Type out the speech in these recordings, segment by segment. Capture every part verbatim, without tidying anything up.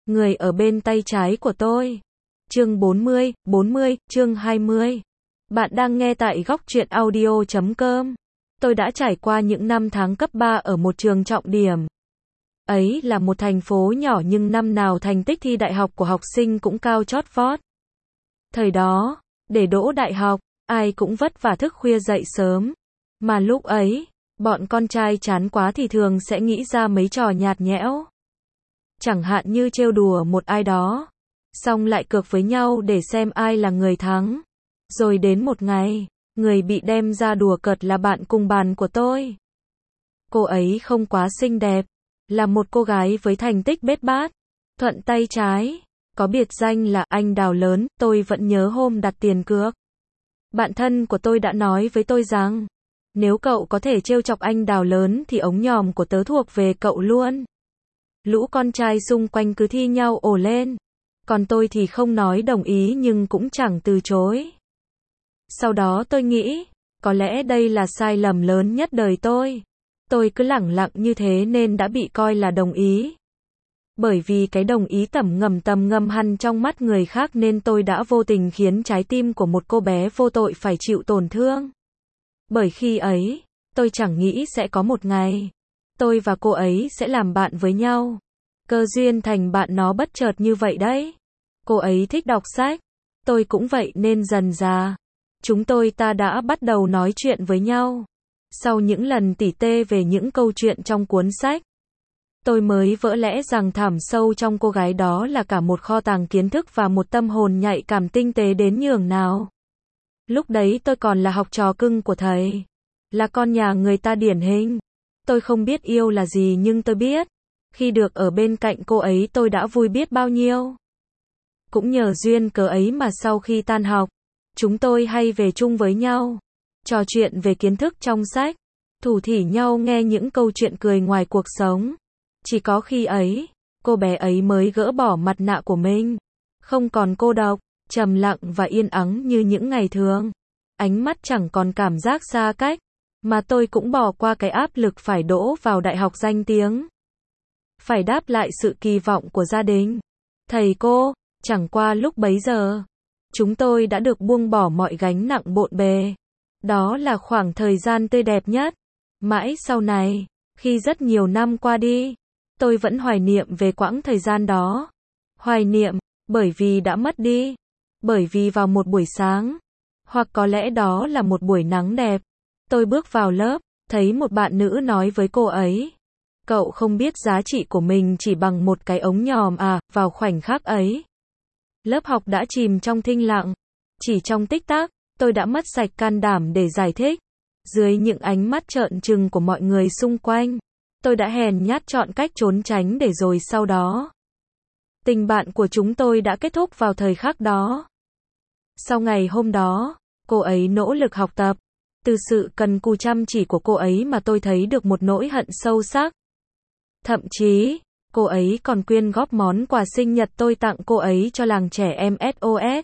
Người ở bên tay trái của tôi. Chương bốn mươi, bốn mươi, chương hai mươi. Bạn đang nghe tại góc truyện audio chấm com. Tôi đã trải qua những năm tháng cấp ba ở một trường trọng điểm. Ấy là một thành phố nhỏ nhưng năm nào thành tích thi đại học của học sinh cũng cao chót vót. Thời đó, để đỗ đại học, ai cũng vất vả thức khuya dậy sớm. Mà lúc ấy, bọn con trai chán quá thì thường sẽ nghĩ ra mấy trò nhạt nhẽo. Chẳng hạn như trêu đùa một ai đó, xong lại cược với nhau để xem ai là người thắng. Rồi đến một ngày, người bị đem ra đùa cợt là bạn cùng bàn của tôi. Cô ấy không quá xinh đẹp, là một cô gái với thành tích bết bát, thuận tay trái, có biệt danh là anh Đào lớn. Tôi vẫn nhớ hôm đặt tiền cược. Bạn thân của tôi đã nói với tôi rằng, nếu cậu có thể trêu chọc anh Đào lớn thì ống nhòm của tớ thuộc về cậu luôn. Lũ con trai xung quanh cứ thi nhau ồ lên. Còn tôi thì không nói đồng ý nhưng cũng chẳng từ chối. Sau đó tôi nghĩ, có lẽ đây là sai lầm lớn nhất đời tôi. Tôi cứ lẳng lặng như thế nên đã bị coi là đồng ý. Bởi vì cái đồng ý tẩm ngầm tầm ngầm hằn trong mắt người khác nên tôi đã vô tình khiến trái tim của một cô bé vô tội phải chịu tổn thương. Bởi khi ấy, tôi chẳng nghĩ sẽ có một ngày tôi và cô ấy sẽ làm bạn với nhau. Cơ duyên thành bạn nó bất chợt như vậy đấy. Cô ấy thích đọc sách, tôi cũng vậy nên dần dà chúng tôi ta đã bắt đầu nói chuyện với nhau. Sau những lần tỉ tê về những câu chuyện trong cuốn sách, tôi mới vỡ lẽ rằng thẳm sâu trong cô gái đó là cả một kho tàng kiến thức và một tâm hồn nhạy cảm tinh tế đến nhường nào. Lúc đấy tôi còn là học trò cưng của thầy, là con nhà người ta điển hình. Tôi không biết yêu là gì nhưng tôi biết, khi được ở bên cạnh cô ấy tôi đã vui biết bao nhiêu. Cũng nhờ duyên cớ ấy mà sau khi tan học, chúng tôi hay về chung với nhau, trò chuyện về kiến thức trong sách, thủ thỉ nhau nghe những câu chuyện cười ngoài cuộc sống. Chỉ có khi ấy, cô bé ấy mới gỡ bỏ mặt nạ của mình, không còn cô độc, trầm lặng và yên ắng như những ngày thường. Ánh mắt chẳng còn cảm giác xa cách, mà tôi cũng bỏ qua cái áp lực phải đỗ vào đại học danh tiếng. Phải đáp lại sự kỳ vọng của gia đình, thầy cô. Chẳng qua lúc bấy giờ, chúng tôi đã được buông bỏ mọi gánh nặng bộn bề. Đó là khoảng thời gian tươi đẹp nhất. Mãi sau này, khi rất nhiều năm qua đi, tôi vẫn hoài niệm về quãng thời gian đó. Hoài niệm, bởi vì đã mất đi. Bởi vì vào một buổi sáng, hoặc có lẽ đó là một buổi nắng đẹp, tôi bước vào lớp, thấy một bạn nữ nói với cô ấy, cậu không biết giá trị của mình chỉ bằng một cái ống nhòm à. Vào khoảnh khắc ấy, lớp học đã chìm trong thinh lặng. Chỉ trong tích tắc, tôi đã mất sạch can đảm để giải thích. Dưới những ánh mắt trợn trừng của mọi người xung quanh, tôi đã hèn nhát chọn cách trốn tránh để rồi sau đó, tình bạn của chúng tôi đã kết thúc vào thời khắc đó. Sau ngày hôm đó, cô ấy nỗ lực học tập. Từ sự cần cù chăm chỉ của cô ấy mà tôi thấy được một nỗi hận sâu sắc. Thậm chí, cô ấy còn quyên góp món quà sinh nhật tôi tặng cô ấy cho làng trẻ em ét o ét.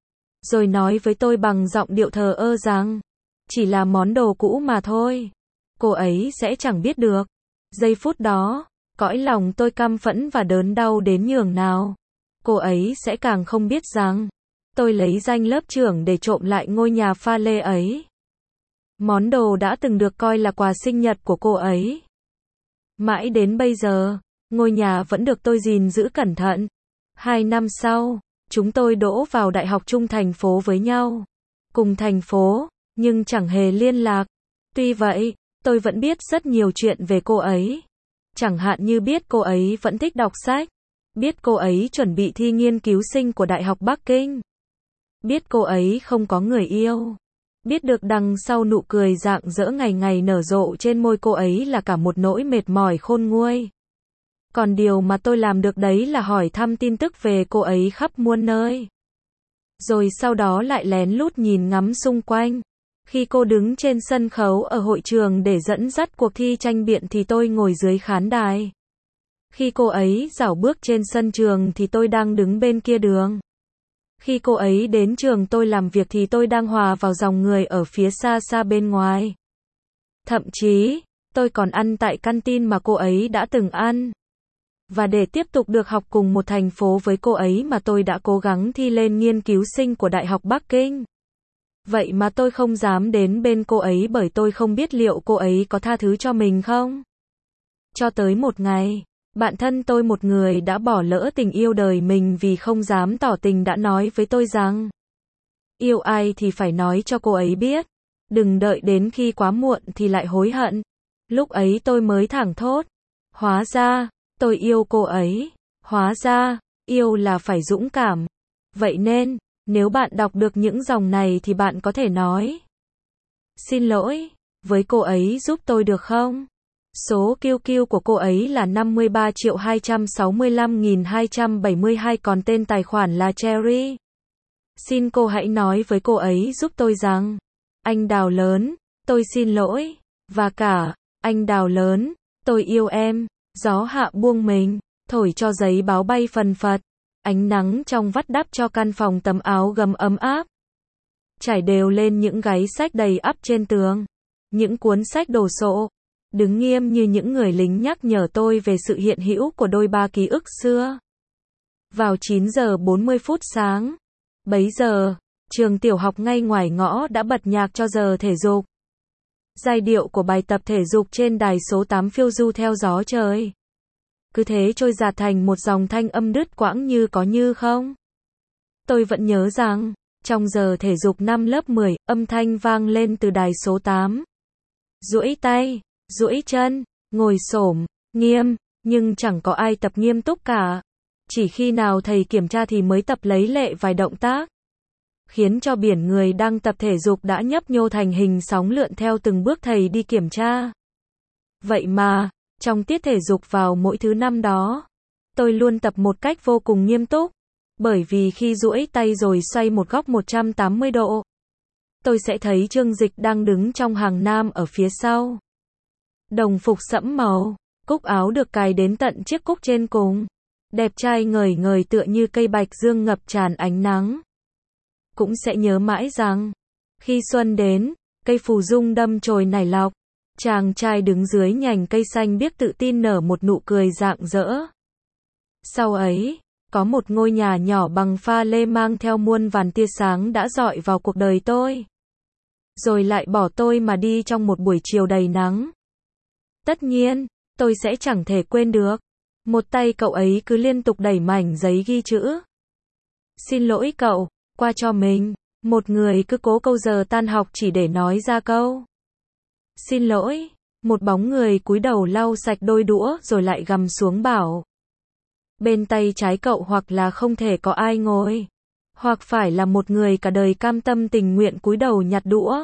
Rồi nói với tôi bằng giọng điệu thờ ơ rằng, chỉ là món đồ cũ mà thôi. Cô ấy sẽ chẳng biết được. Giây phút đó, cõi lòng tôi căm phẫn và đớn đau đến nhường nào. Cô ấy sẽ càng không biết rằng, tôi lấy danh lớp trưởng để trộm lại ngôi nhà pha lê ấy. Món đồ đã từng được coi là quà sinh nhật của cô ấy. Mãi đến bây giờ, ngôi nhà vẫn được tôi gìn giữ cẩn thận. Hai năm sau, chúng tôi đỗ vào đại học chung thành phố với nhau. Cùng thành phố, nhưng chẳng hề liên lạc. Tuy vậy, tôi vẫn biết rất nhiều chuyện về cô ấy. Chẳng hạn như biết cô ấy vẫn thích đọc sách. Biết cô ấy chuẩn bị thi nghiên cứu sinh của Đại học Bắc Kinh. Biết cô ấy không có người yêu. Biết được đằng sau nụ cười rạng rỡ ngày ngày nở rộ trên môi cô ấy là cả một nỗi mệt mỏi khôn nguôi. Còn điều mà tôi làm được đấy là hỏi thăm tin tức về cô ấy khắp muôn nơi. Rồi sau đó lại lén lút nhìn ngắm xung quanh. Khi cô đứng trên sân khấu ở hội trường để dẫn dắt cuộc thi tranh biện thì tôi ngồi dưới khán đài. Khi cô ấy rảo bước trên sân trường thì tôi đang đứng bên kia đường. Khi cô ấy đến trường tôi làm việc thì tôi đang hòa vào dòng người ở phía xa xa bên ngoài. Thậm chí, tôi còn ăn tại căn tin mà cô ấy đã từng ăn. Và để tiếp tục được học cùng một thành phố với cô ấy mà tôi đã cố gắng thi lên nghiên cứu sinh của Đại học Bắc Kinh. Vậy mà tôi không dám đến bên cô ấy bởi tôi không biết liệu cô ấy có tha thứ cho mình không. Cho tới một ngày, bạn thân tôi một người đã bỏ lỡ tình yêu đời mình vì không dám tỏ tình đã nói với tôi rằng yêu ai thì phải nói cho cô ấy biết. Đừng đợi đến khi quá muộn thì lại hối hận. Lúc ấy tôi mới thẳng thốt. Hóa ra, tôi yêu cô ấy. Hóa ra, yêu là phải dũng cảm. Vậy nên, nếu bạn đọc được những dòng này thì bạn có thể nói. Xin lỗi, với cô ấy giúp tôi được không? Số kiu kiu của cô ấy là năm mươi ba triệu hai trăm sáu mươi lăm nghìn hai trăm bảy mươi hai còn tên tài khoản là Cherry. Xin cô hãy nói với cô ấy giúp tôi rằng, anh Đào lớn, tôi xin lỗi, và cả, anh Đào lớn, tôi yêu em. Gió hạ buông mình, thổi cho giấy báo bay phần phật, ánh nắng trong vắt đắp cho căn phòng tấm áo gấm ấm áp. Trải đều lên những gáy sách đầy ắp trên tường, những cuốn sách đồ sộ, đứng nghiêm như những người lính nhắc nhở tôi về sự hiện hữu của đôi ba ký ức xưa. Vào chín giờ bốn mươi phút sáng, bấy giờ, trường tiểu học ngay ngoài ngõ đã bật nhạc cho giờ thể dục. Giai điệu của bài tập thể dục trên đài số tám phiêu du theo gió trời. Cứ thế trôi dạt thành một dòng thanh âm đứt quãng như có như không. Tôi vẫn nhớ rằng, trong giờ thể dục năm lớp mười, âm thanh vang lên từ đài số tám. Duỗi tay, duỗi chân, ngồi xổm, nghiêm, nhưng chẳng có ai tập nghiêm túc cả. Chỉ khi nào thầy kiểm tra thì mới tập lấy lệ vài động tác. Khiến cho biển người đang tập thể dục đã nhấp nhô thành hình sóng lượn theo từng bước thầy đi kiểm tra. Vậy mà, trong tiết thể dục vào mỗi thứ năm đó, tôi luôn tập một cách vô cùng nghiêm túc. Bởi vì khi duỗi tay rồi xoay một góc một trăm tám mươi độ, tôi sẽ thấy Trương Dịch đang đứng trong hàng nam ở phía sau. Đồng phục sẫm màu, cúc áo được cài đến tận chiếc cúc trên cùng. Đẹp trai ngời ngời tựa như cây bạch dương ngập tràn ánh nắng. Cũng sẽ nhớ mãi rằng, khi xuân đến, cây phù dung đâm chồi nảy lọc, chàng trai đứng dưới nhành cây xanh biếc tự tin nở một nụ cười rạng rỡ. Sau ấy, có một ngôi nhà nhỏ bằng pha lê mang theo muôn vàn tia sáng đã rọi vào cuộc đời tôi. Rồi lại bỏ tôi mà đi trong một buổi chiều đầy nắng. Tất nhiên, tôi sẽ chẳng thể quên được. Một tay cậu ấy cứ liên tục đẩy mảnh giấy ghi chữ. Xin lỗi cậu, qua cho mình. Một người cứ cố câu giờ tan học chỉ để nói ra câu. Xin lỗi. Một bóng người cúi đầu lau sạch đôi đũa rồi lại gầm xuống bảo. Bên tay trái cậu hoặc là không thể có ai ngồi. Hoặc phải là một người cả đời cam tâm tình nguyện cúi đầu nhặt đũa.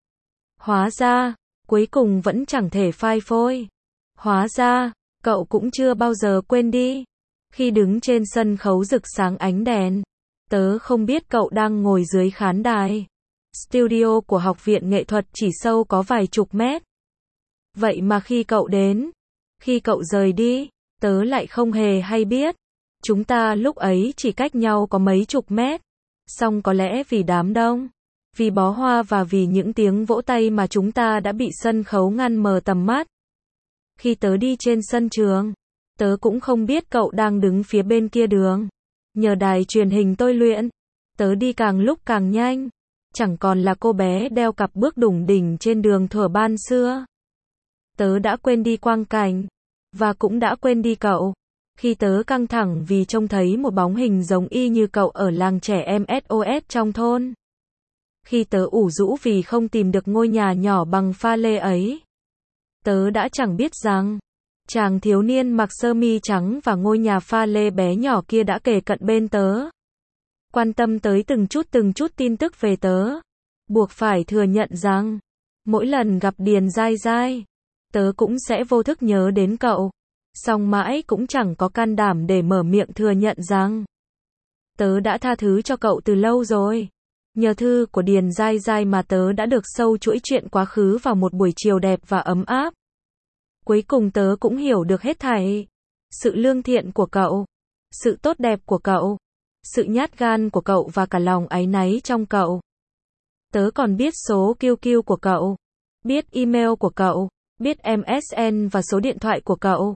Hóa ra, cuối cùng vẫn chẳng thể phai phôi. Hóa ra, cậu cũng chưa bao giờ quên đi. Khi đứng trên sân khấu rực sáng ánh đèn, tớ không biết cậu đang ngồi dưới khán đài. Studio của học viện nghệ thuật chỉ sâu có vài chục mét. Vậy mà khi cậu đến, khi cậu rời đi, tớ lại không hề hay biết. Chúng ta lúc ấy chỉ cách nhau có mấy chục mét. Song có lẽ vì đám đông, vì bó hoa và vì những tiếng vỗ tay mà chúng ta đã bị sân khấu ngăn mờ tầm mắt. Khi tớ đi trên sân trường, tớ cũng không biết cậu đang đứng phía bên kia đường. Nhờ đài truyền hình tôi luyện, tớ đi càng lúc càng nhanh. Chẳng còn là cô bé đeo cặp bước đủng đỉnh trên đường thuở ban xưa. Tớ đã quên đi quang cảnh, và cũng đã quên đi cậu. Khi tớ căng thẳng vì trông thấy một bóng hình giống y như cậu ở làng trẻ em ét o ét trong thôn. Khi tớ ủ rũ vì không tìm được ngôi nhà nhỏ bằng pha lê ấy. Tớ đã chẳng biết rằng, chàng thiếu niên mặc sơ mi trắng và ngôi nhà pha lê bé nhỏ kia đã kề cận bên tớ. Quan tâm tới từng chút từng chút tin tức về tớ. Buộc phải thừa nhận rằng, mỗi lần gặp Điền Giai Giai, tớ cũng sẽ vô thức nhớ đến cậu. Song mãi cũng chẳng có can đảm để mở miệng thừa nhận rằng, tớ đã tha thứ cho cậu từ lâu rồi. Nhờ thư của Điền Giai Giai mà tớ đã được sâu chuỗi chuyện quá khứ vào một buổi chiều đẹp và ấm áp. Cuối cùng tớ cũng hiểu được hết thảy. Sự lương thiện của cậu, sự tốt đẹp của cậu, sự nhát gan của cậu và cả lòng áy náy trong cậu. Tớ còn biết số kiu kiu của cậu, biết email của cậu, biết em ét en và số điện thoại của cậu.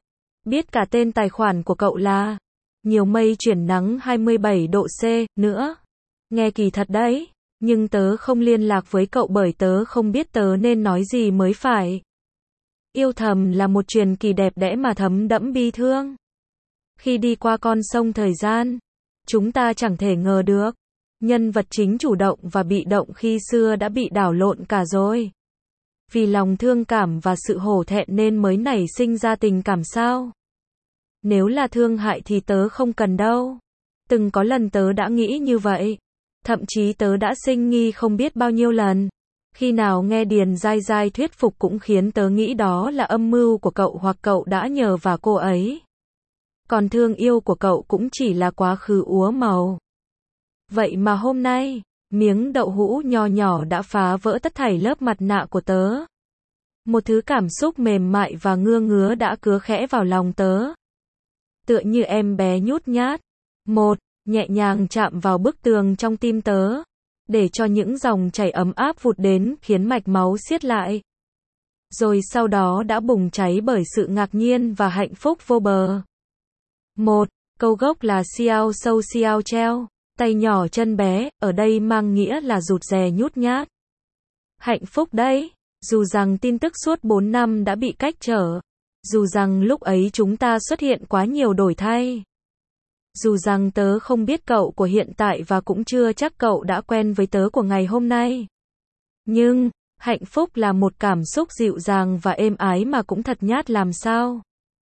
Biết cả tên tài khoản của cậu là nhiều mây chuyển nắng hai mươi bảy độ C nữa. Nghe kỳ thật đấy, nhưng tớ không liên lạc với cậu bởi tớ không biết tớ nên nói gì mới phải. Yêu thầm là một truyền kỳ đẹp đẽ mà thấm đẫm bi thương. Khi đi qua con sông thời gian, chúng ta chẳng thể ngờ được, nhân vật chính chủ động và bị động khi xưa đã bị đảo lộn cả rồi. Vì lòng thương cảm và sự hổ thẹn nên mới nảy sinh ra tình cảm sao? Nếu là thương hại thì tớ không cần đâu. Từng có lần tớ đã nghĩ như vậy. Thậm chí tớ đã sinh nghi không biết bao nhiêu lần. Khi nào nghe Điền Giai Giai thuyết phục cũng khiến tớ nghĩ đó là âm mưu của cậu hoặc cậu đã nhờ vào cô ấy. Còn thương yêu của cậu cũng chỉ là quá khứ úa màu. Vậy mà hôm nay, miếng đậu hũ nho nhỏ đã phá vỡ tất thảy lớp mặt nạ của tớ. Một thứ cảm xúc mềm mại và ngưa ngứa đã cứa khẽ vào lòng tớ. Tựa như em bé nhút nhát. Một, nhẹ nhàng chạm vào bức tường trong tim tớ. Để cho những dòng chảy ấm áp vụt đến khiến mạch máu siết lại. Rồi sau đó đã bùng cháy bởi sự ngạc nhiên và hạnh phúc vô bờ. Một, câu gốc là xiao sâu xiao treo. Tay nhỏ chân bé, ở đây mang nghĩa là rụt rè nhút nhát. Hạnh phúc đấy, dù rằng tin tức suốt bốn năm đã bị cách trở. Dù rằng lúc ấy chúng ta xuất hiện quá nhiều đổi thay. Dù rằng tớ không biết cậu của hiện tại và cũng chưa chắc cậu đã quen với tớ của ngày hôm nay. Nhưng, hạnh phúc là một cảm xúc dịu dàng và êm ái mà cũng thật nhát làm sao.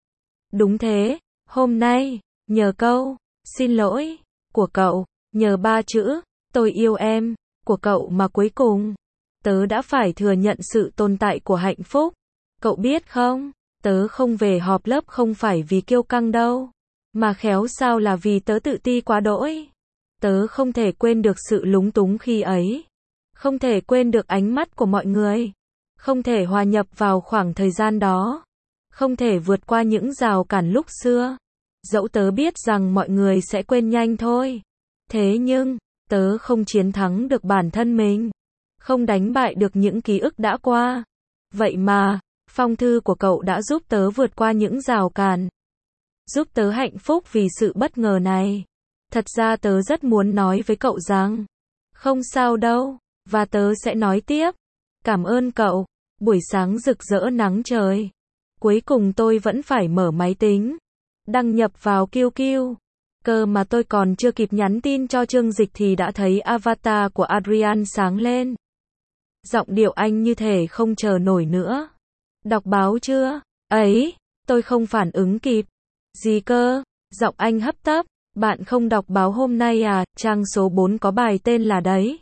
Đúng thế, hôm nay, nhờ câu, xin lỗi, của cậu, nhờ ba chữ, tôi yêu em, của cậu mà cuối cùng, tớ đã phải thừa nhận sự tồn tại của hạnh phúc. Cậu biết không, tớ không về họp lớp không phải vì kiêu căng đâu. Mà khéo sao là vì tớ tự ti quá đỗi. Tớ không thể quên được sự lúng túng khi ấy. Không thể quên được ánh mắt của mọi người. Không thể hòa nhập vào khoảng thời gian đó. Không thể vượt qua những rào cản lúc xưa. Dẫu tớ biết rằng mọi người sẽ quên nhanh thôi. Thế nhưng, tớ không chiến thắng được bản thân mình. Không đánh bại được những ký ức đã qua. Vậy mà, phong thư của cậu đã giúp tớ vượt qua những rào cản. Giúp tớ hạnh phúc vì sự bất ngờ này. Thật ra tớ rất muốn nói với cậu rằng, không sao đâu, và tớ sẽ nói tiếp. Cảm ơn cậu, buổi sáng rực rỡ nắng trời. Cuối cùng tôi vẫn phải mở máy tính, đăng nhập vào Q Q. Cơ mà tôi còn chưa kịp nhắn tin cho Trương Dịch thì đã thấy avatar của Adrian sáng lên. Giọng điệu anh như thể không chờ nổi nữa. Đọc báo chưa? Ấy, tôi không phản ứng kịp. Gì cơ? Giọng anh hấp tấp. Bạn không đọc báo hôm nay à? Trang số bốn có bài tên là đấy.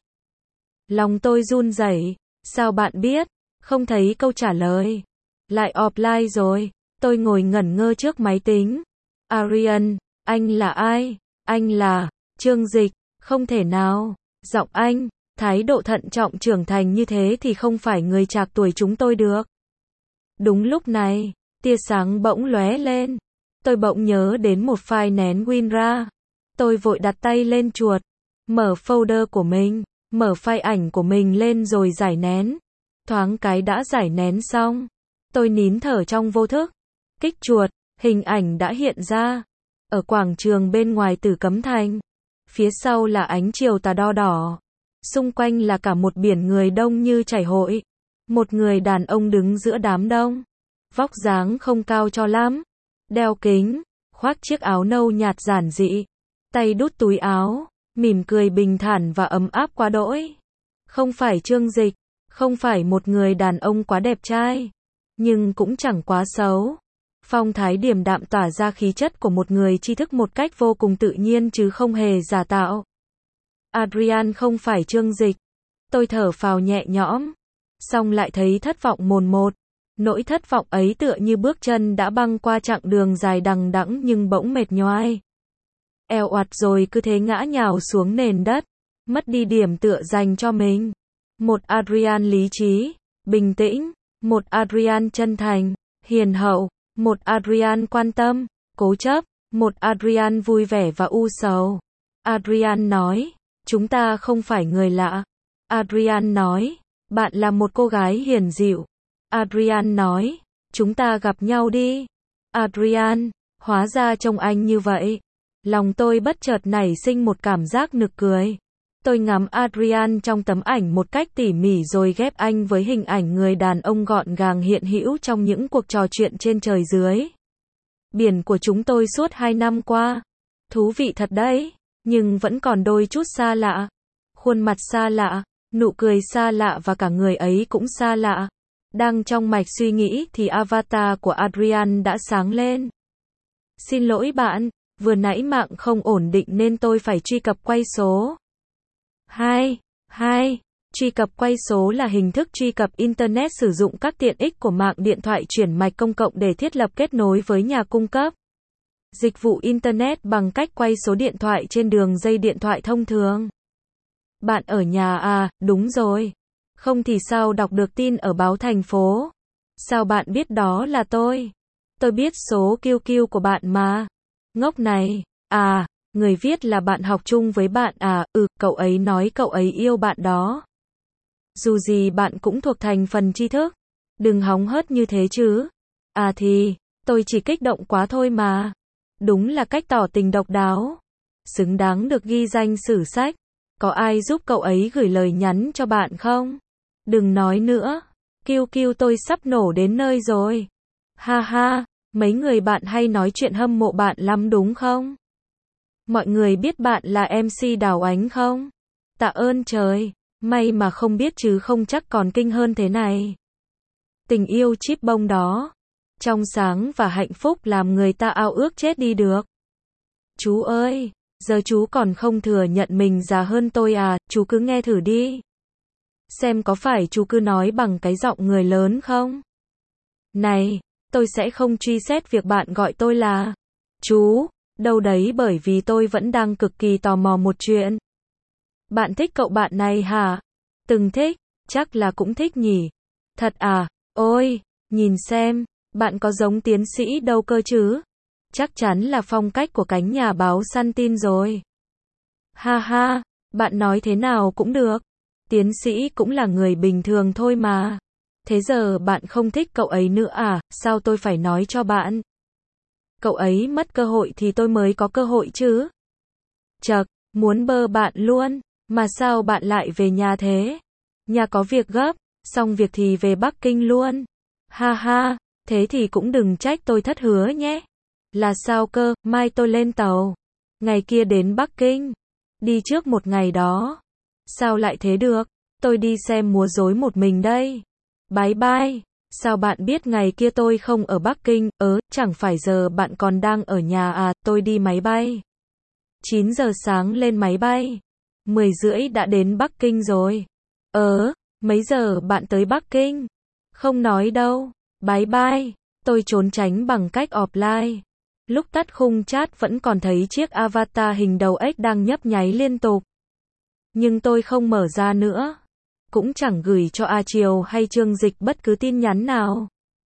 Lòng tôi run rẩy. Sao bạn biết? Không thấy câu trả lời. Lại offline rồi. Tôi ngồi ngẩn ngơ trước máy tính. Arian, anh là ai? Anh là Trương Dịch. Không thể nào. Giọng anh, thái độ thận trọng trưởng thành như thế thì không phải người trạc tuổi chúng tôi được. Đúng lúc này, tia sáng bỗng lóe lên. Tôi bỗng nhớ đến một file nén WinRAR. Tôi vội đặt tay lên chuột, mở folder của mình, mở file ảnh của mình lên rồi giải nén. Thoáng cái đã giải nén xong. Tôi nín thở trong vô thức. Kích chuột, hình ảnh đã hiện ra. Ở quảng trường bên ngoài Tử Cấm Thành. Phía sau là ánh chiều tà đo đỏ. Xung quanh là cả một biển người đông như chảy hội. Một người đàn ông đứng giữa đám đông. Vóc dáng không cao cho lắm. Đeo kính, khoác chiếc áo nâu nhạt giản dị. Tay đút túi áo, mỉm cười bình thản và ấm áp quá đỗi. Không phải Trương Dịch, không phải một người đàn ông quá đẹp trai. Nhưng cũng chẳng quá xấu. Phong thái điềm đạm tỏa ra khí chất của một người tri thức một cách vô cùng tự nhiên chứ không hề giả tạo. Adrian không phải Trương Dịch. Tôi thở phào nhẹ nhõm. Xong lại thấy thất vọng mồn một. Nỗi thất vọng ấy tựa như bước chân đã băng qua chặng đường dài đằng đẵng nhưng bỗng mệt nhoài. Eo oạt rồi cứ thế ngã nhào xuống nền đất. Mất đi điểm tựa dành cho mình. Một Adrian lý trí, bình tĩnh. Một Adrian chân thành, hiền hậu. Một Adrian quan tâm, cố chấp. Một Adrian vui vẻ và u sầu. Adrian nói, chúng ta không phải người lạ. Adrian nói, bạn là một cô gái hiền dịu. Adrian nói, chúng ta gặp nhau đi. Adrian, hóa ra trông anh như vậy. Lòng tôi bất chợt nảy sinh một cảm giác nực cười. Tôi ngắm Adrian trong tấm ảnh một cách tỉ mỉ rồi ghép anh với hình ảnh người đàn ông gọn gàng hiện hữu trong những cuộc trò chuyện trên trời dưới biển của chúng tôi suốt hai năm qua. Thú vị thật đấy, nhưng vẫn còn đôi chút xa lạ. Khuôn mặt xa lạ, nụ cười xa lạ và cả người ấy cũng xa lạ. Đang trong mạch suy nghĩ thì avatar của Adrian đã sáng lên. Xin lỗi bạn, vừa nãy mạng không ổn định nên tôi phải truy cập quay số. hai. hai. Truy cập quay số là hình thức truy cập Internet sử dụng các tiện ích của mạng điện thoại chuyển mạch công cộng để thiết lập kết nối với nhà cung cấp dịch vụ Internet bằng cách quay số điện thoại trên đường dây điện thoại thông thường. Bạn ở nhà à, đúng rồi. Không thì sao đọc được tin ở báo thành phố? Sao bạn biết đó là tôi? Tôi biết số kiu kiu của bạn mà. Ngốc này, à, người viết là bạn học chung với bạn à, ừ, cậu ấy nói cậu ấy yêu bạn đó. Dù gì bạn cũng thuộc thành phần tri thức. Đừng hóng hớt như thế chứ. À thì, tôi chỉ kích động quá thôi mà. Đúng là cách tỏ tình độc đáo. Xứng đáng được ghi danh sử sách. Có ai giúp cậu ấy gửi lời nhắn cho bạn không? Đừng nói nữa. Kiu kiu tôi sắp nổ đến nơi rồi. Ha ha, mấy người bạn hay nói chuyện hâm mộ bạn lắm đúng không? Mọi người biết bạn là em xê Đào Ánh không? Tạ ơn trời. May mà không biết chứ không chắc còn kinh hơn thế này. Tình yêu chip bông đó. Trong sáng và hạnh phúc làm người ta ao ước chết đi được. Chú ơi, giờ chú còn không thừa nhận mình già hơn tôi à, chú cứ nghe thử đi. Xem có phải chú cứ nói bằng cái giọng người lớn không? Này, tôi sẽ không truy xét việc bạn gọi tôi là chú, đâu đấy bởi vì tôi vẫn đang cực kỳ tò mò một chuyện. Bạn thích cậu bạn này hả? Từng thích, chắc là cũng thích nhỉ. Thật à? Ôi, nhìn xem, bạn có giống tiến sĩ đâu cơ chứ? Chắc chắn là phong cách của cánh nhà báo săn tin rồi. Ha ha, bạn nói thế nào cũng được. Tiến sĩ cũng là người bình thường thôi mà. Thế giờ bạn không thích cậu ấy nữa à? Sao tôi phải nói cho bạn? Cậu ấy mất cơ hội thì tôi mới có cơ hội chứ. Chật, muốn bơ bạn luôn. Mà sao bạn lại về nhà thế? Nhà có việc gấp, xong việc thì về Bắc Kinh luôn. Ha ha, thế thì cũng đừng trách tôi thất hứa nhé. Là sao cơ, mai tôi lên tàu. Ngày kia đến Bắc Kinh. Đi trước một ngày đó. Sao lại thế được? Tôi đi xem múa rối một mình đây. Bye bye. Sao bạn biết ngày kia tôi không ở Bắc Kinh? Ớ, chẳng phải giờ bạn còn đang ở nhà à, tôi đi máy bay. chín giờ sáng lên máy bay. mười rưỡi đã đến Bắc Kinh rồi. Ờ, mấy giờ bạn tới Bắc Kinh? Không nói đâu. Bye bye. Tôi trốn tránh bằng cách offline. Lúc tắt khung chat vẫn còn thấy chiếc avatar hình đầu ếch đang nhấp nháy liên tục. Nhưng tôi không mở ra nữa. Cũng chẳng gửi cho A Triều hay Trương Dịch bất cứ tin nhắn nào.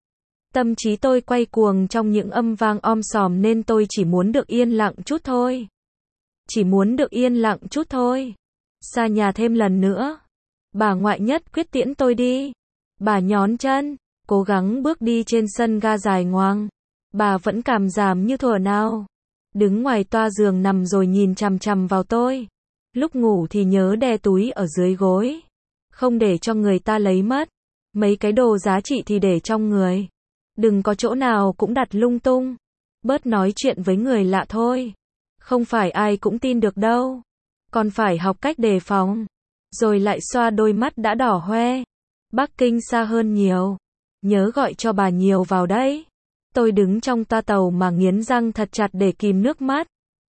Tâm trí tôi quay cuồng trong những âm vang om sòm nên tôi chỉ muốn được yên lặng chút thôi. Chỉ muốn được yên lặng chút thôi. Xa nhà thêm lần nữa. Bà ngoại nhất quyết tiễn tôi đi. Bà nhón chân, cố gắng bước đi trên sân ga dài ngoằng. Bà vẫn cảm giảm như thuở nào. Đứng ngoài toa giường nằm rồi nhìn chằm chằm vào tôi. Lúc ngủ thì nhớ đè túi ở dưới gối. Không để cho người ta lấy mất. Mấy cái đồ giá trị thì để trong người. Đừng có chỗ nào cũng đặt lung tung. Bớt nói chuyện với người lạ thôi. Không phải ai cũng tin được đâu. Còn phải học cách đề phòng. Rồi lại xoa đôi mắt đã đỏ hoe. Bắc Kinh xa hơn nhiều. Nhớ gọi cho bà nhiều vào đấy. Tôi đứng trong toa tàu mà nghiến răng thật chặt để kìm nước mắt.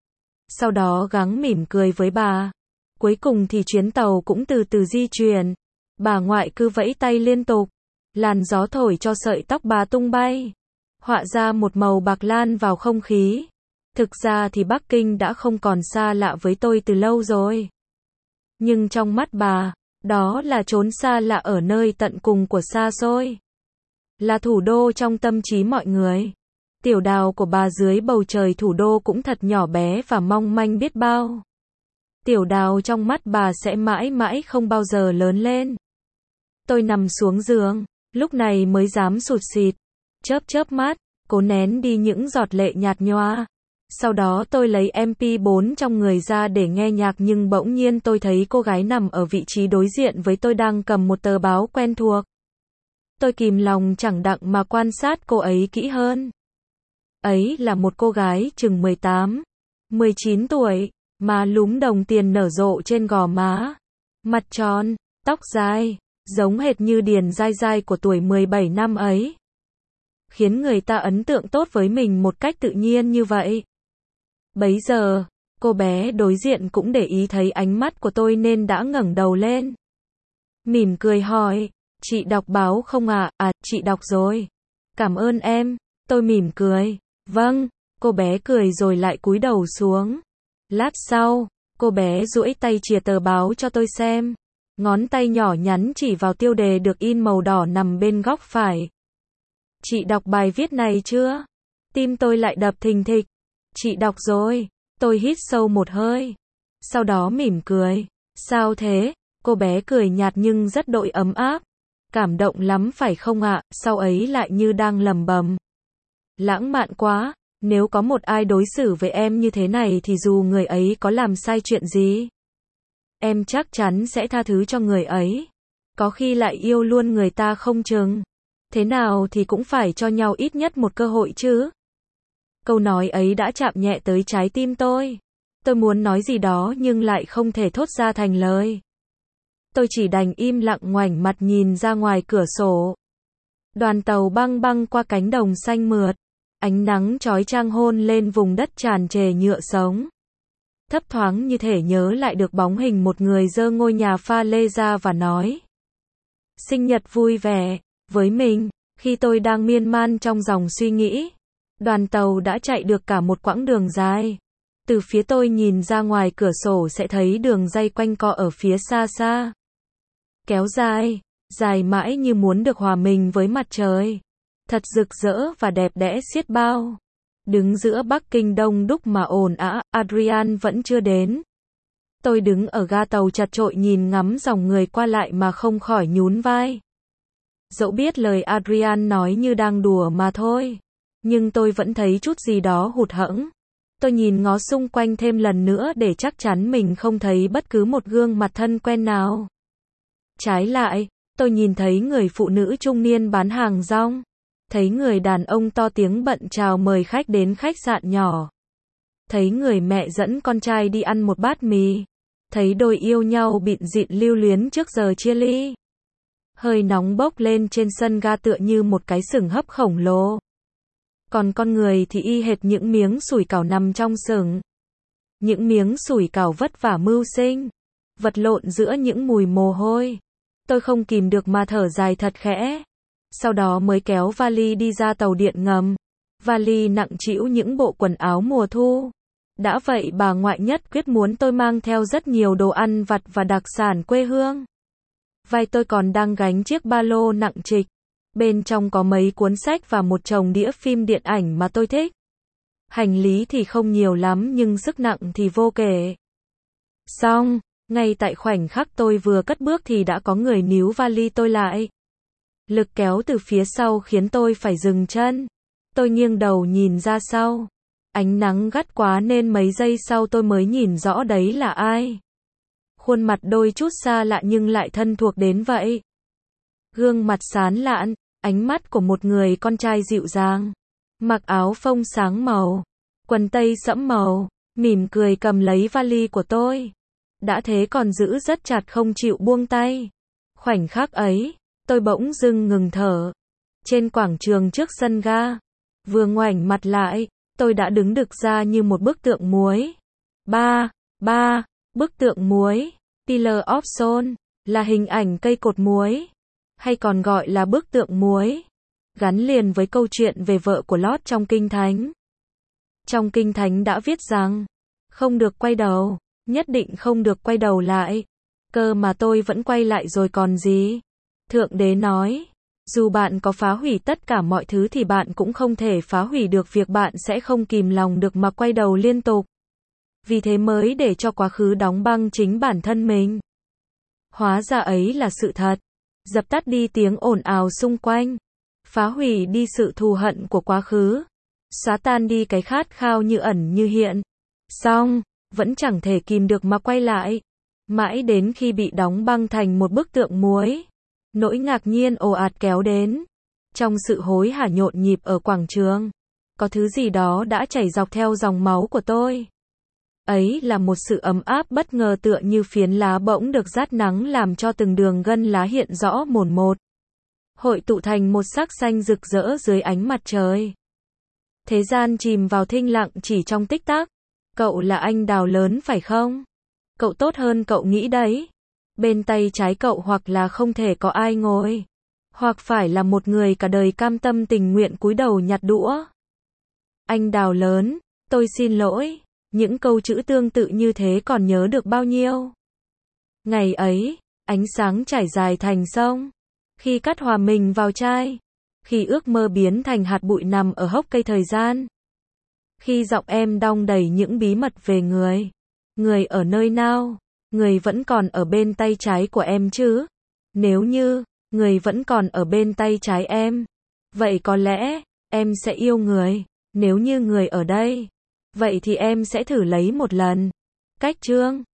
Sau đó gắng mỉm cười với bà. Cuối cùng thì chuyến tàu cũng từ từ di chuyển. Bà ngoại cứ vẫy tay liên tục. Làn gió thổi cho sợi tóc bà tung bay. Họa ra một màu bạc lan vào không khí. Thực ra thì Bắc Kinh đã không còn xa lạ với tôi từ lâu rồi. Nhưng trong mắt bà, đó là chốn xa lạ ở nơi tận cùng của xa xôi. Là thủ đô trong tâm trí mọi người. Tiểu Đào của bà dưới bầu trời thủ đô cũng thật nhỏ bé và mong manh biết bao. Tiểu Đào trong mắt bà sẽ mãi mãi không bao giờ lớn lên. Tôi nằm xuống giường, lúc này mới dám sụt sịt, chớp chớp mắt, cố nén đi những giọt lệ nhạt nhòa. Sau đó tôi lấy em pê bốn trong người ra để nghe nhạc nhưng bỗng nhiên tôi thấy cô gái nằm ở vị trí đối diện với tôi đang cầm một tờ báo quen thuộc. Tôi kìm lòng chẳng đặng mà quan sát cô ấy kỹ hơn. Ấy là một cô gái chừng mười tám, mười chín tuổi, má lúm đồng tiền nở rộ trên gò má. Mặt tròn, tóc dài, giống hệt như Điền Dai Dai của tuổi mười bảy năm ấy. Khiến người ta ấn tượng tốt với mình một cách tự nhiên như vậy. Bấy giờ, cô bé đối diện cũng để ý thấy ánh mắt của tôi nên đã ngẩng đầu lên. Mỉm cười hỏi, chị đọc báo không ạ? À? à, chị đọc rồi. Cảm ơn em. Tôi mỉm cười. Vâng, cô bé cười rồi lại cúi đầu xuống. Lát sau, cô bé duỗi tay chìa tờ báo cho tôi xem. Ngón tay nhỏ nhắn chỉ vào tiêu đề được in màu đỏ nằm bên góc phải. Chị đọc bài viết này chưa? Tim tôi lại đập thình thịch. Chị đọc rồi. Tôi hít sâu một hơi. Sau đó mỉm cười. Sao thế? Cô bé cười nhạt nhưng rất đỗi ấm áp. Cảm động lắm phải không ạ? Sau ấy lại như đang lẩm bẩm. Lãng mạn quá. Nếu có một ai đối xử với em như thế này thì dù người ấy có làm sai chuyện gì, em chắc chắn sẽ tha thứ cho người ấy. Có khi lại yêu luôn người ta không chừng. Thế nào thì cũng phải cho nhau ít nhất một cơ hội chứ. Câu nói ấy đã chạm nhẹ tới trái tim tôi. Tôi muốn nói gì đó nhưng lại không thể thốt ra thành lời. Tôi chỉ đành im lặng ngoảnh mặt nhìn ra ngoài cửa sổ. Đoàn tàu băng băng qua cánh đồng xanh mượt. Ánh nắng chói chang hôn lên vùng đất tràn trề nhựa sống. Thấp thoáng như thể nhớ lại được bóng hình một người giơ ngôi nhà pha lê ra và nói. Sinh nhật vui vẻ, với mình, khi tôi đang miên man trong dòng suy nghĩ. Đoàn tàu đã chạy được cả một quãng đường dài. Từ phía tôi nhìn ra ngoài cửa sổ sẽ thấy đường ray quanh co ở phía xa xa. Kéo dài, dài mãi như muốn được hòa mình với mặt trời. Thật rực rỡ và đẹp đẽ xiết bao. Đứng giữa Bắc Kinh đông đúc mà ồn ào, Adrian vẫn chưa đến. Tôi đứng ở ga tàu chật chội nhìn ngắm dòng người qua lại mà không khỏi nhún vai. Dẫu biết lời Adrian nói như đang đùa mà thôi, nhưng tôi vẫn thấy chút gì đó hụt hẫng. Tôi nhìn ngó xung quanh thêm lần nữa để chắc chắn mình không thấy bất cứ một gương mặt thân quen nào. Trái lại, tôi nhìn thấy người phụ nữ trung niên bán hàng rong. Thấy người đàn ông to tiếng bận chào mời khách đến khách sạn nhỏ. Thấy người mẹ dẫn con trai đi ăn một bát mì. Thấy đôi yêu nhau bịn rịn lưu luyến trước giờ chia ly. Hơi nóng bốc lên trên sân ga tựa như một cái sừng hấp khổng lồ. Còn con người thì y hệt những miếng sủi cảo nằm trong sừng. Những miếng sủi cảo vất vả mưu sinh. Vật lộn giữa những mùi mồ hôi. Tôi không kìm được mà thở dài thật khẽ. Sau đó mới kéo vali đi ra tàu điện ngầm. Vali nặng trĩu những bộ quần áo mùa thu. Đã vậy bà ngoại nhất quyết muốn tôi mang theo rất nhiều đồ ăn vặt và đặc sản quê hương. Vai tôi còn đang gánh chiếc ba lô nặng trịch. Bên trong có mấy cuốn sách và một chồng đĩa phim điện ảnh mà tôi thích. Hành lý thì không nhiều lắm nhưng sức nặng thì vô kể. Xong, ngay tại khoảnh khắc tôi vừa cất bước thì đã có người níu vali tôi lại. Lực kéo từ phía sau khiến tôi phải dừng chân. Tôi nghiêng đầu nhìn ra sau. Ánh nắng gắt quá nên mấy giây sau tôi mới nhìn rõ đấy là ai. Khuôn mặt đôi chút xa lạ nhưng lại thân thuộc đến vậy. Gương mặt sán lạn, ánh mắt của một người con trai dịu dàng. Mặc áo phông sáng màu, quần tây sẫm màu, mỉm cười cầm lấy vali của tôi. Đã thế còn giữ rất chặt không chịu buông tay. Khoảnh khắc ấy, tôi bỗng dưng ngừng thở. Trên quảng trường trước sân ga, vừa ngoảnh mặt lại, tôi đã đứng đực ra như một bức tượng muối. Ba, ba, bức tượng muối, Pillar of Salt, là hình ảnh cây cột muối, hay còn gọi là bức tượng muối, gắn liền với câu chuyện về vợ của Lót trong Kinh Thánh. Trong Kinh Thánh đã viết rằng, không được quay đầu, nhất định không được quay đầu lại. Cơ mà tôi vẫn quay lại rồi còn gì. Thượng Đế nói, dù bạn có phá hủy tất cả mọi thứ thì bạn cũng không thể phá hủy được việc bạn sẽ không kìm lòng được mà quay đầu liên tục. Vì thế mới để cho quá khứ đóng băng chính bản thân mình. Hóa ra ấy là sự thật. Dập tắt đi tiếng ồn ào xung quanh. phá hủy đi sự thù hận của quá khứ, xóa tan đi cái khát khao như ẩn như hiện. Xong, vẫn chẳng thể kìm được mà quay lại. Mãi đến khi bị đóng băng thành một bức tượng muối, nỗi ngạc nhiên ồ ạt kéo đến. Trong sự hối hả nhộn nhịp ở quảng trường, có thứ gì đó đã chảy dọc theo dòng máu của tôi. Ấy là một sự ấm áp bất ngờ tựa như phiến lá bỗng được rát nắng làm cho từng đường gân lá hiện rõ mồn một. Hội tụ thành một sắc xanh rực rỡ dưới ánh mặt trời. Thế gian chìm vào thinh lặng chỉ trong tích tắc. Cậu là anh đào lớn phải không? Cậu tốt hơn cậu nghĩ đấy. Bên tay trái cậu hoặc là không thể có ai ngồi, hoặc phải là một người cả đời cam tâm tình nguyện cúi đầu nhặt đũa. Anh đào lớn, tôi xin lỗi. Những câu chữ tương tự như thế còn nhớ được bao nhiêu? Ngày ấy, ánh sáng trải dài thành sông. Khi cắt hòa mình vào chai. Khi ước mơ biến thành hạt bụi nằm ở hốc cây thời gian. Khi giọng em đong đầy những bí mật về người. Người ở nơi nào? Người vẫn còn ở bên tay trái của em chứ? Nếu như, người vẫn còn ở bên tay trái em, vậy có lẽ, em sẽ yêu người. Nếu như người ở đây, vậy thì em sẽ thử lấy một lần. Cách chương